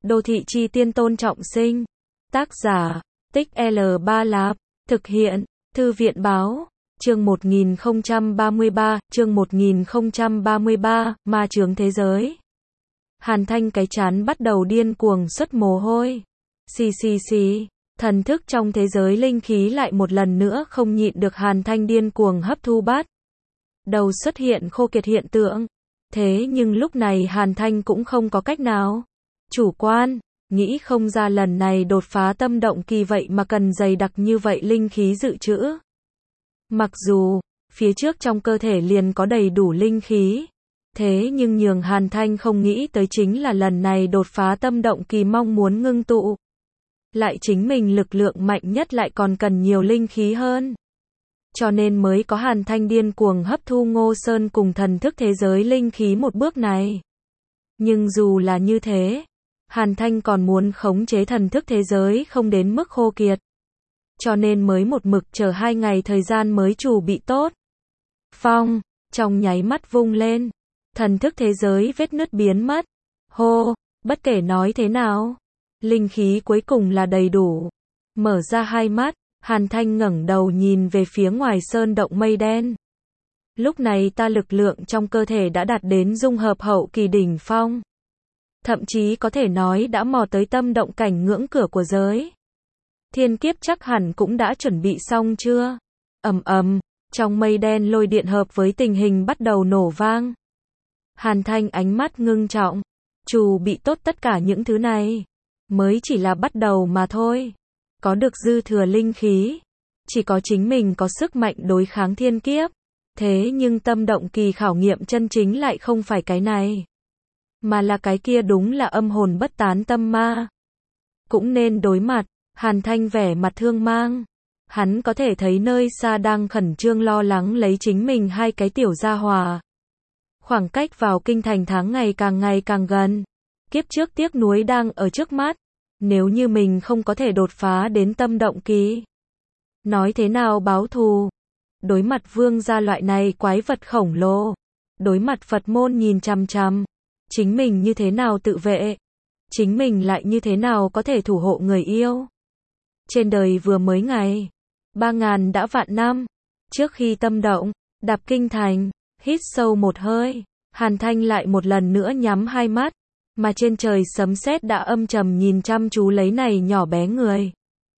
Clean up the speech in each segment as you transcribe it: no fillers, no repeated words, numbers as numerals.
Đô thị chi tiên Tôn Trọng Sinh. Tác giả, Tích L3 Lạp. Thực hiện, Thư viện báo. Chương 1033, ma chướng thế giới. Hàn Thanh cái chán bắt đầu điên cuồng xuất mồ hôi. Xì. Thần thức trong thế giới linh khí lại một lần nữa không nhịn được Hàn Thanh điên cuồng hấp thu bắt đầu xuất hiện khô kiệt hiện tượng. Thế nhưng lúc này Hàn Thanh cũng không có cách nào chủ quan, nghĩ không ra lần này đột phá tâm động kỳ vậy mà cần dày đặc như vậy linh khí dự trữ. Mặc dù phía trước trong cơ thể liền có đầy đủ linh khí, thế nhưng nhường Hàn Thanh không nghĩ tới chính là lần này đột phá tâm động kỳ mong muốn ngưng tụ lại chính mình lực lượng mạnh nhất lại còn cần nhiều linh khí hơn. Cho nên mới có Hàn Thanh điên cuồng hấp thu Ngô Sơn cùng thần thức thế giới linh khí một bước này. Nhưng dù là như thế, Hàn Thanh còn muốn khống chế thần thức thế giới không đến mức khô kiệt. Cho nên mới một mực chờ 2 ngày thời gian mới chuẩn bị tốt. Phong, trong nháy mắt vung lên, thần thức thế giới vết nứt biến mất. Hô, bất kể nói thế nào, linh khí cuối cùng là đầy đủ. Mở ra hai mắt, Hàn Thanh ngẩng đầu nhìn về phía ngoài sơn động mây đen. Lúc này ta lực lượng trong cơ thể đã đạt đến dung hợp hậu kỳ đỉnh phong. Thậm chí có thể nói đã mò tới tâm động cảnh ngưỡng cửa của giới. Thiên kiếp chắc hẳn cũng đã chuẩn bị xong chưa? Ầm, trong mây đen lôi điện hợp với tình hình bắt đầu nổ vang. Hàn Thanh ánh mắt ngưng trọng, chuẩn bị tốt tất cả những thứ này, mới chỉ là bắt đầu mà thôi. Có được dư thừa linh khí, chỉ có chính mình có sức mạnh đối kháng thiên kiếp. Thế nhưng tâm động kỳ khảo nghiệm chân chính lại không phải cái này, mà là cái kia đúng là âm hồn bất tán tâm ma. Cũng nên đối mặt. Hàn Thanh vẻ mặt thương mang. Hắn có thể thấy nơi xa đang khẩn trương lo lắng lấy chính mình hai cái tiểu gia hỏa. Khoảng cách vào kinh thành tháng ngày càng gần. Kiếp trước tiếc nuối đang ở trước mắt. Nếu như mình không có thể đột phá đến tâm động kỳ, nói thế nào báo thù? Đối mặt vương gia loại này quái vật khổng lồ, đối mặt Phật môn nhìn chằm chằm, chính mình như thế nào tự vệ? Chính mình lại như thế nào có thể thủ hộ người yêu? Trên đời vừa mới ngày 3000 đã vạn năm. Trước khi tâm động đạp kinh thành, hít sâu một hơi, Hàn Thanh lại một lần nữa nhắm hai mắt, mà trên trời sấm sét đã âm trầm nhìn chăm chú lấy này nhỏ bé người.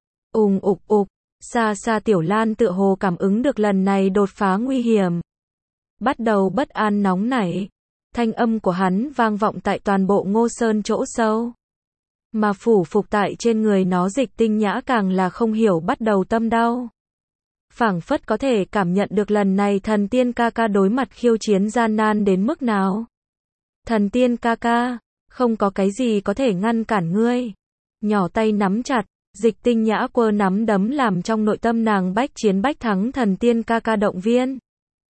Ục, xa Tiểu Lan tựa hồ cảm ứng được lần này đột phá nguy hiểm, bắt đầu bất an nóng nảy. Thanh âm của hắn vang vọng tại toàn bộ Ngô Sơn chỗ sâu, mà phủ phục tại trên người nó Dịch Tinh Nhã càng là không hiểu bắt đầu tâm đau. Phảng phất có thể cảm nhận được lần này thần tiên ca ca đối mặt khiêu chiến gian nan đến mức nào. Thần tiên ca ca, không có cái gì có thể ngăn cản ngươi. Nhỏ tay nắm chặt, Dịch Tinh Nhã quơ nắm đấm làm trong nội tâm nàng bách chiến bách thắng thần tiên ca ca động viên.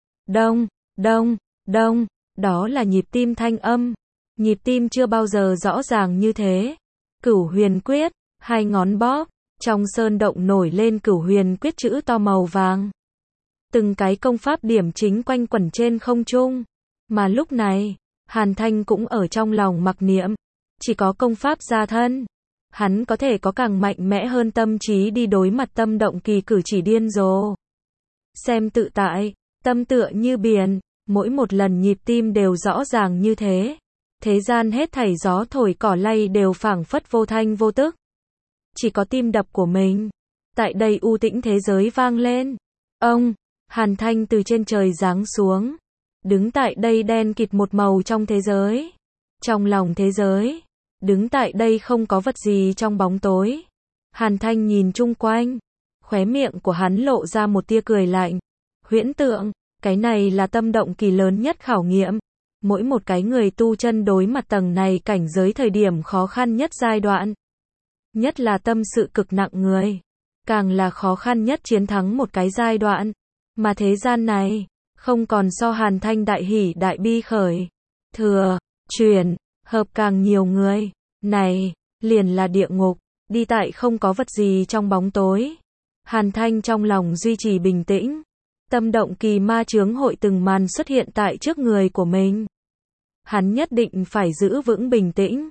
Đông, đó là nhịp tim thanh âm. Nhịp tim chưa bao giờ rõ ràng như thế. Cửu huyền quyết, hai ngón bóp, trong sơn động nổi lên cửu huyền quyết chữ to màu vàng. Từng cái công pháp điểm chính quanh quẩn trên không trung. Mà lúc này, Hàn Thanh cũng ở trong lòng mặc niệm. Chỉ có công pháp gia thân, hắn có thể có càng mạnh mẽ hơn tâm trí đi đối mặt tâm động kỳ cử chỉ điên rồ. Xem tự tại, tâm tựa như biển, mỗi một lần nhịp tim đều rõ ràng như thế. Thế gian hết thảy gió thổi cỏ lay đều phảng phất vô thanh vô tức. Chỉ có tim đập của mình. Tại đây u tĩnh thế giới vang lên. Hàn Thanh từ trên trời giáng xuống. Đứng tại đây đen kịt một màu trong thế giới. Trong lòng thế giới. Đứng tại đây không có vật gì trong bóng tối. Hàn Thanh nhìn chung quanh. Khóe miệng của hắn lộ ra một tia cười lạnh. Huyễn tượng, cái này là tâm động kỳ lớn nhất khảo nghiệm. Mỗi một cái người tu chân đối mặt tầng này cảnh giới thời điểm khó khăn nhất giai đoạn. Nhất là tâm sự cực nặng người. Càng là khó khăn nhất chiến thắng một cái giai đoạn. Mà thế gian này, không còn so Hàn Thanh đại hỉ đại bi khởi. Thừa, chuyển, hợp càng nhiều người. Này, liền là địa ngục, đi tại không có vật gì trong bóng tối. Hàn Thanh trong lòng duy trì bình tĩnh. Tâm động kỳ ma chướng hội từng màn xuất hiện tại trước người của mình. Hắn nhất định phải giữ vững bình tĩnh.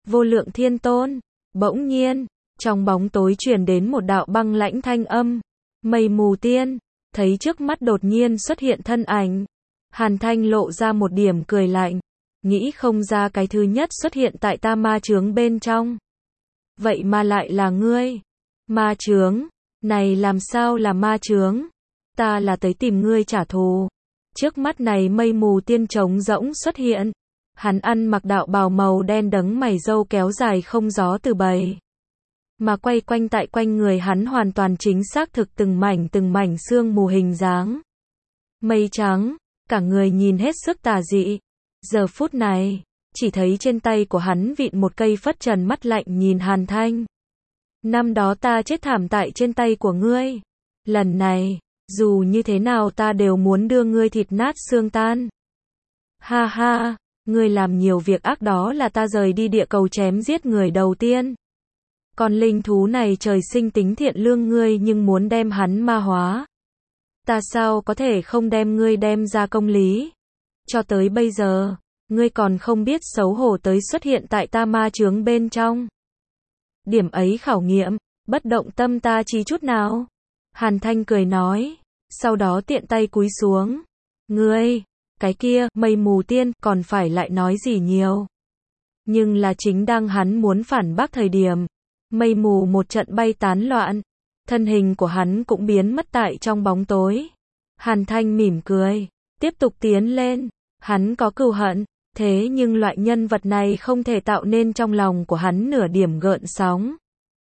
Vô lượng thiên tôn. Bỗng nhiên, trong bóng tối truyền đến một đạo băng lãnh thanh âm. Mây mù tiên. Thấy trước mắt đột nhiên xuất hiện thân ảnh. Hàn Thanh lộ ra một điểm cười lạnh. Nghĩ không ra cái thứ nhất xuất hiện tại ta ma chướng bên trong. Vậy mà lại là ngươi. Ma chướng. Này làm sao là ma chướng? Ta là tới tìm ngươi trả thù. Trước mắt này mây mù tiên trống rỗng xuất hiện. Hắn ăn mặc đạo bào màu đen đấng mày râu kéo dài không gió từ bầy. Mà quay quanh tại quanh người hắn hoàn toàn chính xác thực từng mảnh sương mù hình dáng. Mây trắng, cả người nhìn hết sức tà dị. Giờ phút này, chỉ thấy trên tay của hắn vịn một cây phất trần mắt lạnh nhìn Hàn Thanh. Năm đó ta chết thảm tại trên tay của ngươi. Lần này, dù như thế nào ta đều muốn đưa ngươi thịt nát xương tan. Ha ha, ngươi làm nhiều việc ác đó là ta rời đi địa cầu chém giết người đầu tiên. Còn linh thú này trời sinh tính thiện lương ngươi nhưng muốn đem hắn ma hóa. Ta sao có thể không đem ngươi đem ra công lý. Cho tới bây giờ, ngươi còn không biết xấu hổ tới xuất hiện tại ta ma chướng bên trong. Điểm ấy khảo nghiệm, bất động tâm ta chi chút nào. Hàn Thanh cười nói, sau đó tiện tay cúi xuống. Ngươi, cái kia, mây mù tiên, còn phải lại nói gì nhiều. Nhưng là chính đang hắn muốn phản bác thời điểm. Mây mù một trận bay tán loạn. Thân hình của hắn cũng biến mất tại trong bóng tối. Hàn Thanh mỉm cười, tiếp tục tiến lên. Hắn có cừu hận, thế nhưng loại nhân vật này không thể tạo nên trong lòng của hắn nửa điểm gợn sóng.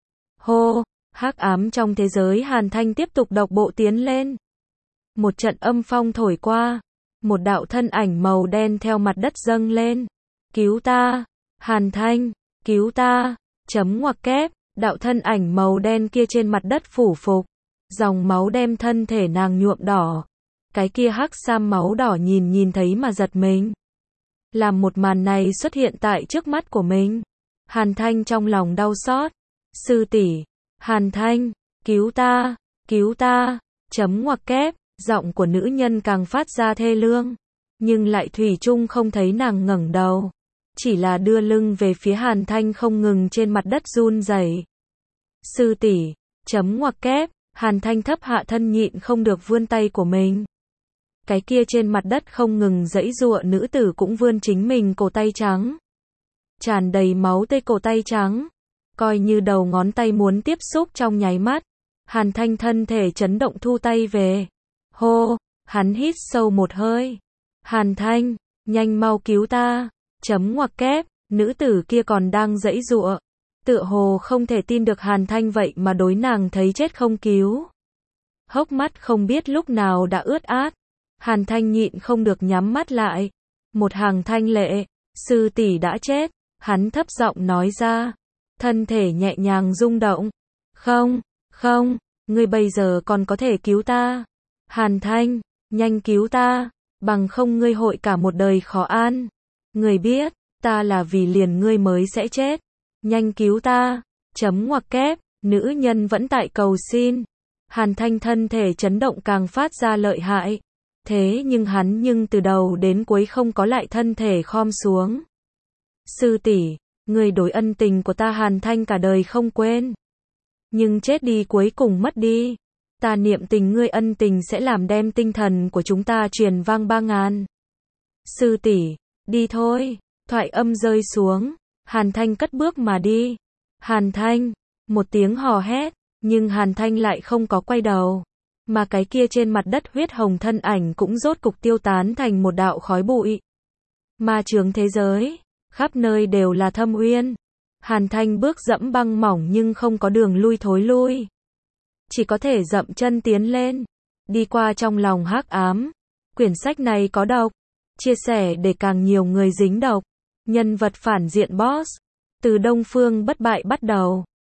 Hô, hắc ám trong thế giới Hàn Thanh tiếp tục độc bộ tiến lên. Một trận âm phong thổi qua, một đạo thân ảnh màu đen theo mặt đất dâng lên. Cứu ta, Hàn Thanh, cứu ta, chấm ngoặc kép, đạo thân ảnh màu đen kia trên mặt đất phủ phục. Dòng máu đem thân thể nàng nhuộm đỏ. Cái kia hắc sam máu đỏ nhìn thấy mà giật mình. Làm một màn này xuất hiện tại trước mắt của mình. Hàn Thanh trong lòng đau xót. Sư tỷ, Hàn Thanh, cứu ta, chấm ngoặc kép, giọng của nữ nhân càng phát ra thê lương. Nhưng lại thủy chung không thấy nàng ngẩng đầu. Chỉ là đưa lưng về phía Hàn Thanh không ngừng trên mặt đất run rẩy. Sư tỷ, chấm ngoặc kép, Hàn Thanh thấp hạ thân nhịn không được vươn tay của mình. Cái kia trên mặt đất không ngừng giãy giụa nữ tử cũng vươn chính mình cổ tay trắng. Tràn đầy máu tươi cổ tay trắng. Coi như đầu ngón tay muốn tiếp xúc trong nháy mắt. Hàn Thanh thân thể chấn động thu tay về. Hô, hắn hít sâu một hơi. Hàn Thanh, nhanh mau cứu ta. Chấm ngoặc kép, nữ tử kia còn đang giãy giụa. Tựa hồ không thể tin được Hàn Thanh vậy mà đối nàng thấy chết không cứu. Hốc mắt không biết lúc nào đã ướt át. Hàn Thanh nhịn không được nhắm mắt lại. Một hàng thanh lệ, sư tỷ đã chết. Hắn thấp giọng nói ra. Thân thể nhẹ nhàng rung động. Không, ngươi bây giờ còn có thể cứu ta. Hàn Thanh, nhanh cứu ta. Bằng không ngươi hội cả một đời khó an. Ngươi biết, ta là vì liền ngươi mới sẽ chết. Nhanh cứu ta. Chấm ngoặc kép, nữ nhân vẫn tại cầu xin. Hàn Thanh thân thể chấn động càng phát ra lợi hại. Thế nhưng hắn từ đầu đến cuối không có lại thân thể khom xuống. Sư tỷ, người đối ân tình của ta Hàn Thanh cả đời không quên. Nhưng chết đi cuối cùng mất đi. Ta niệm tình ngươi ân tình sẽ làm đem tinh thần của chúng ta truyền vang 3000. Sư tỷ, đi thôi. Thoại âm rơi xuống. Hàn Thanh cất bước mà đi. Hàn Thanh, một tiếng hò hét. Nhưng Hàn Thanh lại không có quay đầu. Mà cái kia trên mặt đất huyết hồng thân ảnh cũng rốt cục tiêu tán thành một đạo khói bụi. Ma chướng thế giới, khắp nơi đều là thâm uyên. Hàn Thanh bước dẫm băng mỏng nhưng không có đường lui thối lui. Chỉ có thể dậm chân tiến lên, đi qua trong lòng hắc ám. Quyển sách này có độc, chia sẻ để càng nhiều người dính độc. Nhân vật phản diện boss, từ Đông Phương bất bại bắt đầu.